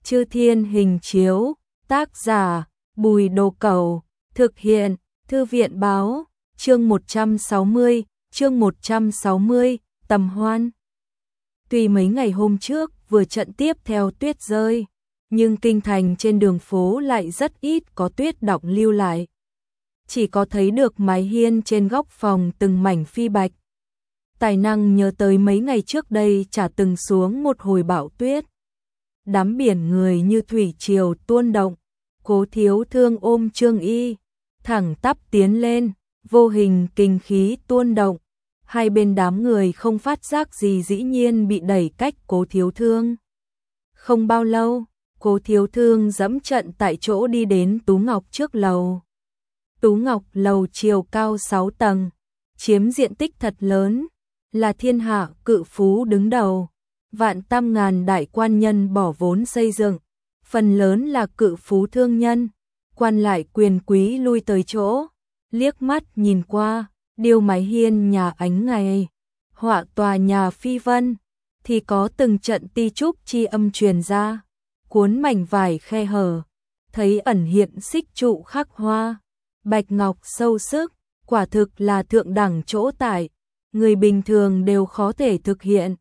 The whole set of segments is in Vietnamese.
Chư Thiên Hình Chiếu, tác giả, Bùi Đồ Cẩu, thực hiện, Thư viện Báo, chương 160, Tầm Hoan. Tuy mấy ngày hôm trước vừa trận tiếp theo tuyết rơi, nhưng kinh thành trên đường phố lại rất ít có tuyết đọng lưu lại. Chỉ có thấy được mái hiên trên góc phòng từng mảnh phi bạch. Tài năng nhớ tới mấy ngày trước đây chả từng xuống một hồi bão tuyết. Đám biển người như thủy triều tuôn động, Cố Thiếu Thương ôm Trương Y, thẳng tắp tiến lên, vô hình kinh khí tuôn động. Hai bên đám người không phát giác gì dĩ nhiên bị đẩy cách Cố Thiếu Thương. Không bao lâu, Cố Thiếu Thương dẫm trận tại chỗ đi đến Tú Ngọc trước lầu. Tú Ngọc lầu chiều cao 6 tầng, chiếm diện tích thật lớn, là thiên hạ cự phú đứng đầu. Vạn tam ngàn đại quan nhân bỏ vốn xây dựng, phần lớn là cự phú thương nhân, quan lại quyền quý lui tới chỗ, liếc mắt nhìn qua, điêu mái hiên nhà ánh ngày, họa tòa nhà phi vân, thì có từng trận ti trúc chi âm truyền ra, cuốn mảnh vải khe hở, thấy ẩn hiện xích trụ khắc hoa, bạch ngọc sâu sức, quả thực là thượng đẳng chỗ tại, người bình thường đều khó thể thực hiện.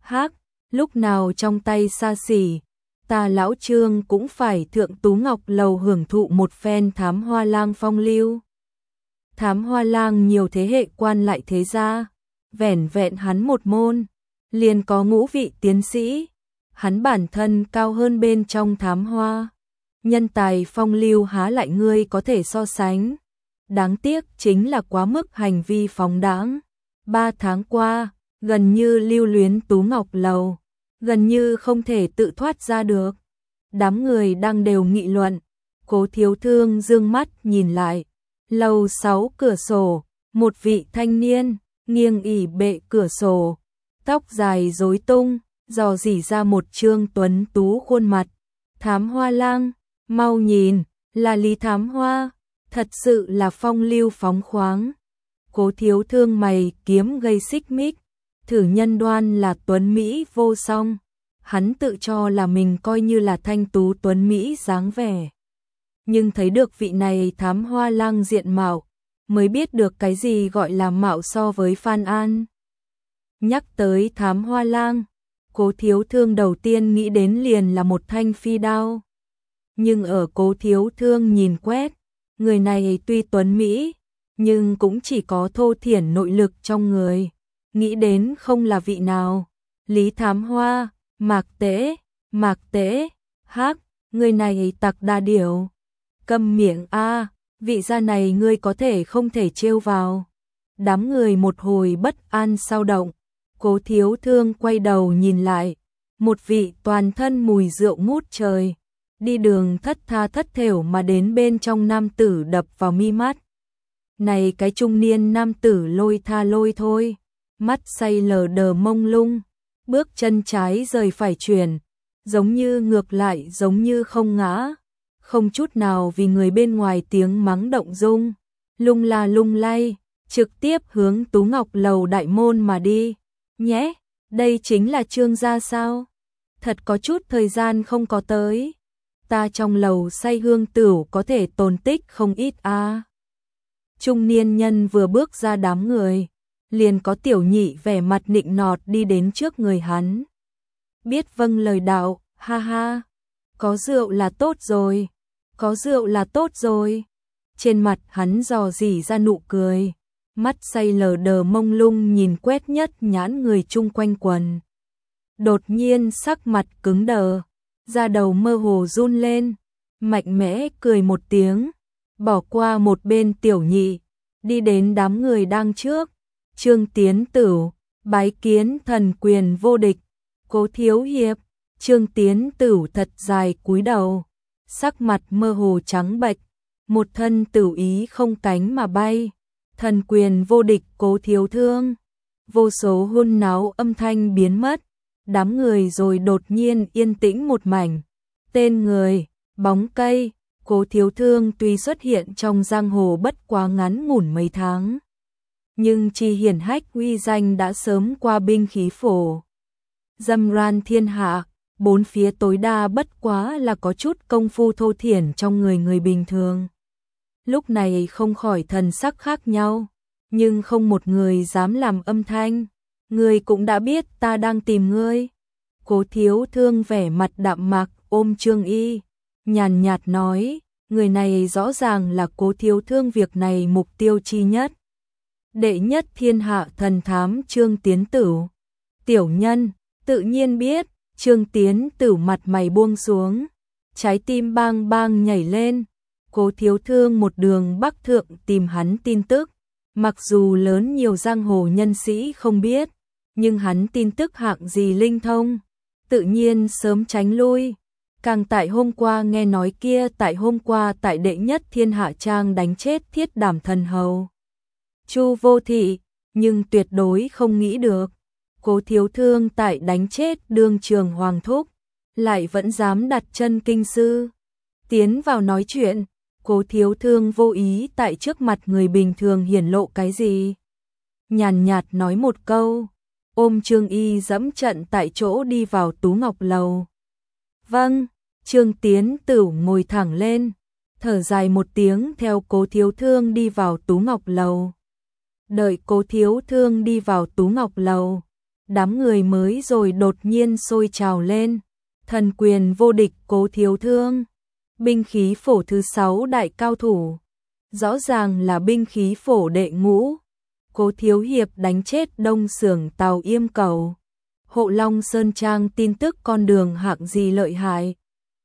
Lúc nào trong tay xa xỉ, ta lão Trương cũng phải thượng Tú Ngọc lầu hưởng thụ một phen thám hoa lang phong lưu. Thám hoa lang nhiều thế hệ quan lại thế gia, vẻn vẹn hắn một môn, liền có ngũ vị tiến sĩ, hắn bản thân cao hơn bên trong thám hoa. Nhân tài phong lưu há lại ngươi có thể so sánh. Đáng tiếc chính là quá mức hành vi phóng đãng. 3 tháng qua, gần như lưu luyến Tú Ngọc lầu, gần như không thể tự thoát ra được. Đám người đang đều nghị luận, Cố Thiếu Thương dương mắt nhìn lại, lầu 6 cửa sổ, một vị thanh niên nghiêng ỉ bệ cửa sổ, tóc dài rối tung, dò dỉ ra một trương tuấn tú khuôn mặt. Thám hoa lang, mau nhìn, là Lý Thám Hoa, thật sự là phong lưu phóng khoáng. Cố Thiếu Thương mày kiếm gây xích mích, thử nhân đoan là tuấn Mỹ vô song. Hắn tự cho là mình coi như là thanh tú tuấn Mỹ dáng vẻ. Nhưng thấy được vị này thám hoa lang diện mạo, mới biết được cái gì gọi là mạo so với Phan An. Nhắc tới thám hoa lang, Cố Thiếu Thương đầu tiên nghĩ đến liền là một thanh phi đao. Nhưng ở Cố Thiếu Thương nhìn quét, người này tuy tuấn Mỹ, nhưng cũng chỉ có thô thiển nội lực trong người. Nghĩ đến không là vị nào, Lý Thám Hoa, Mạc Tế, người này tặc đa điểu. Câm miệng a, vị gia này ngươi có thể không thể trêu vào. Đám người một hồi bất an sao động, Cố Thiếu Thương quay đầu nhìn lại, một vị toàn thân mùi rượu ngút trời, đi đường thất tha thất thểu mà đến bên trong nam tử đập vào mi mắt. Này cái trung niên nam tử lôi tha lôi thôi, mắt say lờ đờ mông lung, bước chân trái rời phải chuyển, giống như ngược lại giống như không ngã, không chút nào vì người bên ngoài tiếng mắng động dung, lung la lung lay, trực tiếp hướng Tú Ngọc lầu đại môn mà đi. Nhé, đây chính là Trương gia sao? Thật có chút thời gian không có tới. Ta trong lầu say hương tửu có thể tồn tích không ít a. Trung niên nhân vừa bước ra đám người, liền có tiểu nhị vẻ mặt nịnh nọt đi đến trước người hắn. Biết vâng lời đạo, ha ha, có rượu là tốt rồi, có rượu là tốt rồi. Trên mặt hắn dò dỉ ra nụ cười, mắt say lờ đờ mông lung nhìn quét nhất nhãn người chung quanh quần. Đột nhiên sắc mặt cứng đờ, da đầu mơ hồ run lên, mạnh mẽ cười một tiếng, bỏ qua một bên tiểu nhị, đi đến đám người đang trước. Trương Tiến Tửu, bái kiến thần quyền vô địch. Cố thiếu hiệp. Trương Tiến Tửu thật dài cúi đầu, sắc mặt mơ hồ trắng bệch, một thân tửu ý không cánh mà bay. Thần quyền vô địch Cố Thiếu Thương. Vô số hôn náo âm thanh biến mất, đám người rồi đột nhiên yên tĩnh một mảnh. Tên người, bóng cây, Cố Thiếu Thương tuy xuất hiện trong giang hồ bất quá ngắn ngủn mấy tháng, nhưng chi hiển hách uy danh đã sớm qua binh khí phổ. Dâm ran thiên hạ, bốn phía tối đa bất quá là có chút công phu thô thiển trong người bình thường. Lúc này không khỏi thần sắc khác nhau, nhưng không một người dám làm âm thanh. Ngươi cũng đã biết ta đang tìm ngươi. Cố Thiếu Thương vẻ mặt đạm mạc ôm Trương Y, nhàn nhạt nói, người này rõ ràng là Cố Thiếu Thương việc này mục tiêu chi nhất. Đệ nhất thiên hạ thần thám Trương Tiến Tử. Tiểu nhân, tự nhiên biết. Trương Tiến Tử mặt mày buông xuống, trái tim bang bang nhảy lên. Cố Thiếu Thương một đường bắc thượng tìm hắn tin tức, mặc dù lớn nhiều giang hồ nhân sĩ không biết, nhưng hắn tin tức hạng gì linh thông, tự nhiên sớm tránh lui. Càng tại hôm qua nghe nói kia, tại hôm qua tại đệ nhất thiên hạ trang đánh chết Thiết Đảm thần hầu Chu Vô Thị, nhưng tuyệt đối không nghĩ được Cố Thiếu Thương tại đánh chết đương trường hoàng thúc, lại vẫn dám đặt chân kinh sư. Tiến vào nói chuyện, Cố Thiếu Thương vô ý tại trước mặt người bình thường hiển lộ cái gì. Nhàn nhạt nói một câu, ôm Trương Y dẫm trận tại chỗ đi vào Tú Ngọc Lầu. Vâng, Trương Tiến Tử ngồi thẳng lên, thở dài một tiếng theo Cố Thiếu Thương đi vào Tú Ngọc Lầu. Đợi Cố Thiếu Thương đi vào Tú Ngọc Lầu, đám người mới rồi đột nhiên sôi trào lên. Thần quyền vô địch Cố Thiếu Thương, binh khí phổ thứ 6 đại cao thủ, rõ ràng là binh khí phổ đệ ngũ. Cố Thiếu Hiệp đánh chết Đông Xưởng Tàu Yêm Cầu, Hộ Long Sơn Trang tin tức con đường hạng gì lợi hại.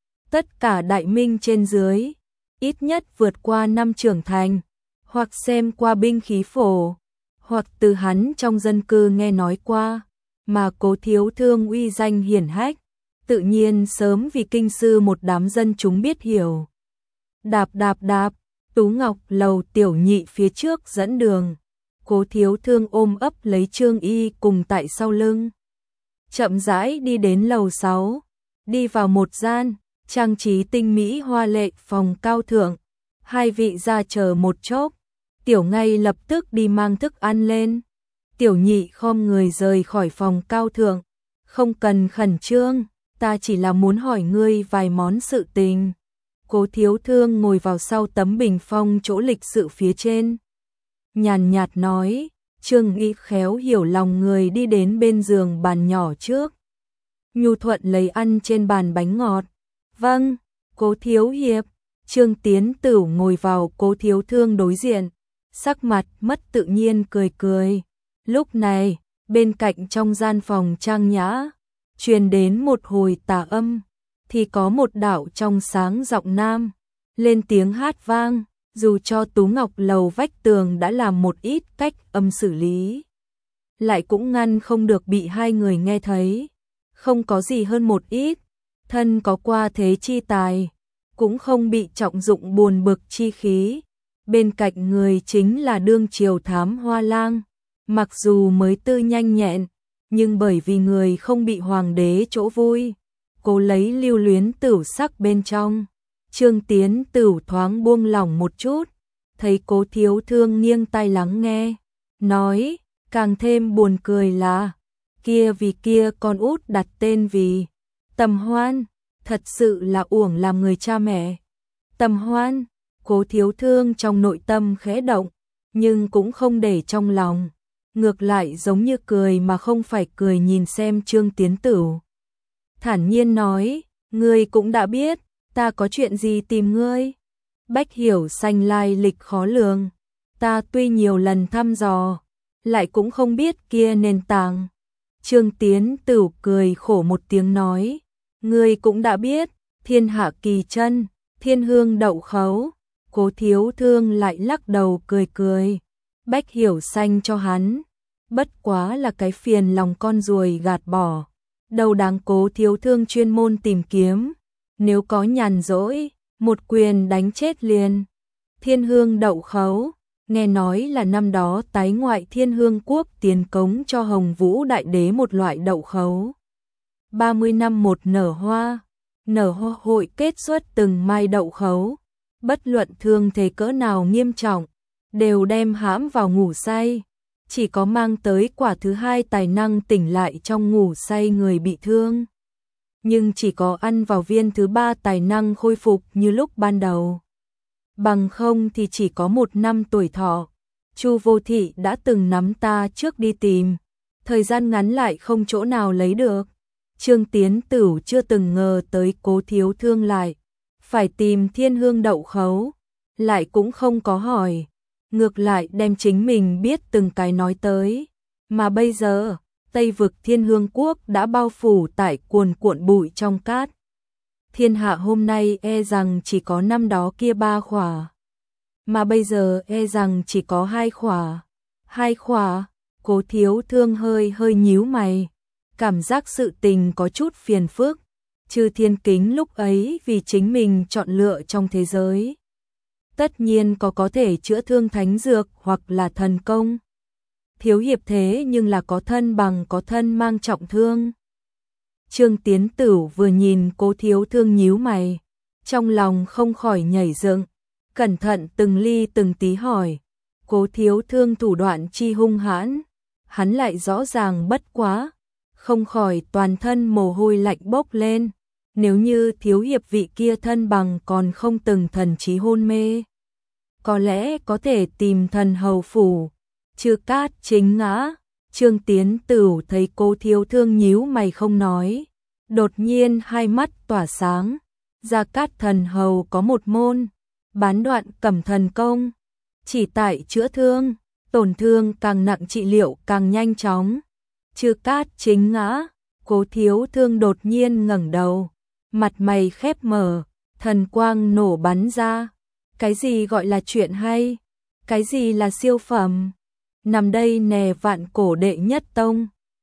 Tất cả đại minh trên dưới, ít nhất vượt qua năm trưởng thành, hoặc xem qua binh khí phổ, hoặc từ hắn trong dân cư nghe nói qua, mà Cố Thiếu Thương uy danh hiển hách, tự nhiên sớm vì kinh sư một đám dân chúng biết hiểu. Đạp đạp đạp, Tú Ngọc Lầu tiểu nhị phía trước dẫn đường, Cố Thiếu Thương ôm ấp lấy Trương Y cùng tại sau lưng. Chậm rãi đi đến lầu 6, đi vào một gian, trang trí tinh mỹ hoa lệ phòng cao thượng. Hai vị ra chờ một chốc, tiểu ngay lập tức đi mang thức ăn lên. Tiểu nhị khom người rời khỏi phòng cao thượng, không cần khẩn trương, ta chỉ là muốn hỏi ngươi vài món sự tình. Cố Thiếu Thương ngồi vào sau tấm bình phong chỗ lịch sự phía trên, nhàn nhạt nói. Trương Y khéo hiểu lòng người đi đến bên giường bàn nhỏ trước, nhu thuận lấy ăn trên bàn bánh ngọt. Vâng, Cố Thiếu Hiệp. Trương Tiến Tử ngồi vào Cố Thiếu Thương đối diện, sắc mặt mất tự nhiên cười cười. Lúc này, bên cạnh trong gian phòng trang nhã, truyền đến một hồi tà âm, thì có một đạo trong sáng giọng nam lên tiếng hát vang. Dù cho Tú Ngọc Lầu vách tường đã làm một ít cách âm xử lý, lại cũng ngăn không được bị hai người nghe thấy. Không có gì hơn một ít, thân có qua thế chi tài, cũng không bị trọng dụng buồn bực chi khí. Bên cạnh người chính là đương triều thám Hoa Lang, mặc dù mới tư nhanh nhẹn, nhưng bởi vì người không bị hoàng đế chỗ vui, cố lấy lưu luyến tửu sắc bên trong. Trương Tiến Tử thoáng buông lỏng một chút, thấy Cố Thiếu Thương nghiêng tai lắng nghe, nói, càng thêm buồn cười là, kia vì kia con út đặt tên vì Tầm Hoan, thật sự là uổng làm người cha mẹ. Tầm Hoan, Cố Thiếu Thương trong nội tâm khẽ động, nhưng cũng không để trong lòng, ngược lại giống như cười mà không phải cười nhìn xem Trương Tiến Tử. Thản nhiên nói, ngươi cũng đã biết, ta có chuyện gì tìm ngươi. Bách Hiểu Xanh lai lịch khó lường, ta tuy nhiều lần thăm dò, lại cũng không biết kia nền tảng. Trương Tiến Tử cười khổ một tiếng nói, ngươi cũng đã biết, thiên hạ kỳ chân, thiên hương đậu khấu. Cố Thiếu Thương lại lắc đầu cười cười, Bách Hiểu Xanh cho hắn, bất quá là cái phiền lòng con ruồi gạt bỏ, đâu đáng Cố Thiếu Thương chuyên môn tìm kiếm. Nếu có nhàn rỗi, một quyền đánh chết liền. Thiên hương đậu khấu, nghe nói là năm đó tái ngoại Thiên Hương Quốc tiền cống cho Hồng Vũ Đại Đế một loại đậu khấu. 30 năm một nở hoa hội kết xuất từng mai đậu khấu, bất luận thương thế cỡ nào nghiêm trọng, đều đem hãm vào ngủ say. Chỉ có mang tới quả thứ hai tài năng tỉnh lại trong ngủ say người bị thương. nhưng chỉ có ăn vào viên thứ 3 tài năng khôi phục như lúc ban đầu. Bằng không thì chỉ có 1 năm tuổi thọ. Chu Vô Thị đã từng nắm ta trước đi tìm, thời gian ngắn lại không chỗ nào lấy được. Trương Tiến Tửu chưa từng ngờ tới Cố Thiếu Thương lại phải tìm Thiên Hương Đậu Khấu, lại cũng không có hỏi, ngược lại đem chính mình biết từng cái nói tới. Mà bây giờ, Tây vực Thiên Hương Quốc đã bao phủ tại cuồn cuộn bụi trong cát. Thiên hạ hôm nay e rằng chỉ có năm đó kia 3 khỏa, mà bây giờ e rằng chỉ có 2 khỏa. 2 khỏa, Cố Thiếu Thương hơi nhíu mày, cảm giác sự tình có chút phiền phức. Chư Thiên Kính lúc ấy vì chính mình chọn lựa trong thế giới, tất nhiên có thể chữa thương thánh dược hoặc là thần công. Thiếu hiệp thế nhưng là có thân bằng có thân mang trọng thương. Trương Tiến Tửu vừa nhìn Cố Thiếu Thương nhíu mày, trong lòng không khỏi nhảy dựng, cẩn thận từng ly từng tí hỏi, Cố Thiếu Thương thủ đoạn chi hung hãn, hắn lại rõ ràng bất quá, không khỏi toàn thân mồ hôi lạnh bốc lên. Nếu như thiếu hiệp vị kia thân bằng còn không từng thần trí hôn mê, có lẽ có thể tìm thần hầu phủ, Chư Cát chính ngã. Trương Tiến Tửu thấy Cố Thiếu Thương nhíu mày không nói, đột nhiên hai mắt tỏa sáng. Gia Cát thần hầu có một môn bán đoạn cẩm thần công, chỉ tại chữa thương, tổn thương càng nặng trị liệu càng nhanh chóng. Chư Cát chính ngã. Cố Thiếu Thương đột nhiên ngẩng đầu, mặt mày khép mở, thần quang nổ bắn ra. Cái gì gọi là chuyện hay? Cái gì là siêu phẩm? Nằm đây nè vạn cổ đệ nhất tông.